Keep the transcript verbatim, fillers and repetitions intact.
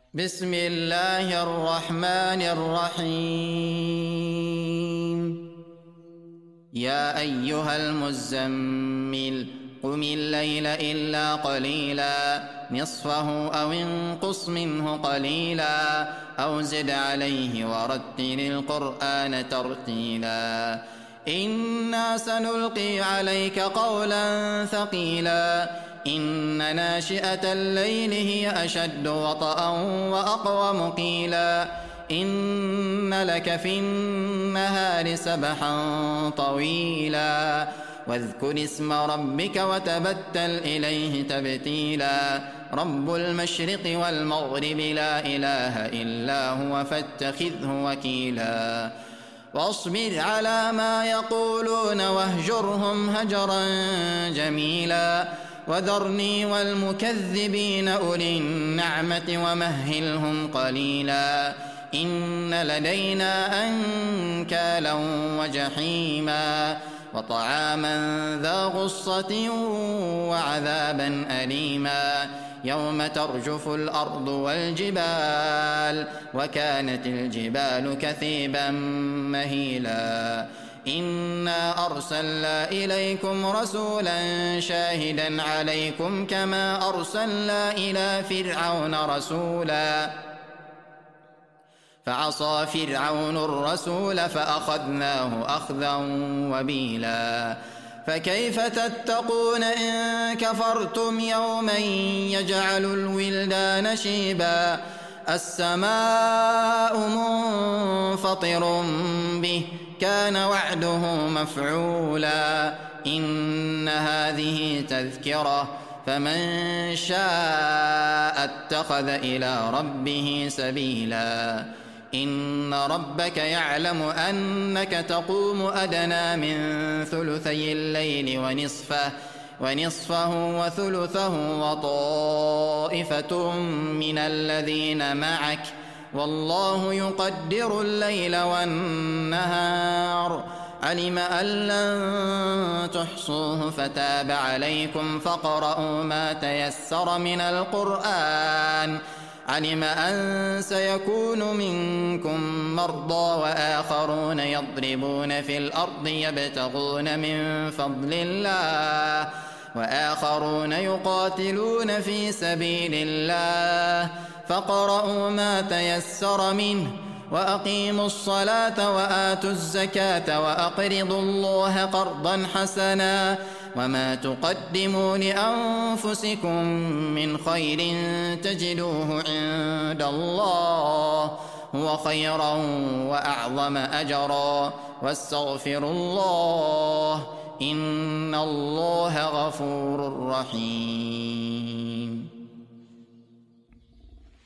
بسم الله الرحمن الرحيم. يا أيها المزمل قم الليل إلا قليلا نصفه أو انقص منه قليلا أو زد عليه ورتل القرآن ترتيلا إنا سنلقي عليك قولا ثقيلا إن ناشئة الليل هي أشد وطئا وأقوم قيلا إن لك في النهار سبحا طويلا واذكر اسم ربك وتبتل إليه تبتيلا رب المشرق والمغرب لا إله إلا هو فاتخذه وكيلا واصبر على ما يقولون واهجرهم هجرا جميلا وذرني والمكذبين أولي النعمة ومهلهم قليلا إن لدينا أنكالا وجحيما وطعاما ذا غصة وعذابا أليما يوم ترجف الأرض والجبال وكانت الجبال كثيبا مهيلا إنا أرسلنا إليكم رسولا شاهدا عليكم كما أرسلنا إلى فرعون رسولا فعصى فرعون الرسول فأخذناه أخذا وبيلا فكيف تتقون إن كفرتم يوما يجعل الولدان شيبا السماء منفطر به كان وعده مفعولا إن هذه تذكرة فمن شاء اتخذ إلى ربه سبيلا إن ربك يعلم أنك تقوم أدنى من ثلثي الليل ونصفه ونصفه وثلثه وطائفة من الذين معك والله يقدر الليل والنهار علم أن لن تحصوه فتاب عليكم فاقرؤوا ما تيسر من القرآن علم أن سيكون منكم مرضى وآخرون يضربون في الأرض يبتغون من فضل الله وآخرون يقاتلون في سبيل الله فاقرؤوا ما تيسر منه وأقيموا الصلاة وآتوا الزكاة وأقرضوا الله قرضا حسنا وما تقدموا لأنفسكم من خير تجدوه عند الله هو خيرا وأعظم أجرا واستغفروا الله إن الله غفور رحيم.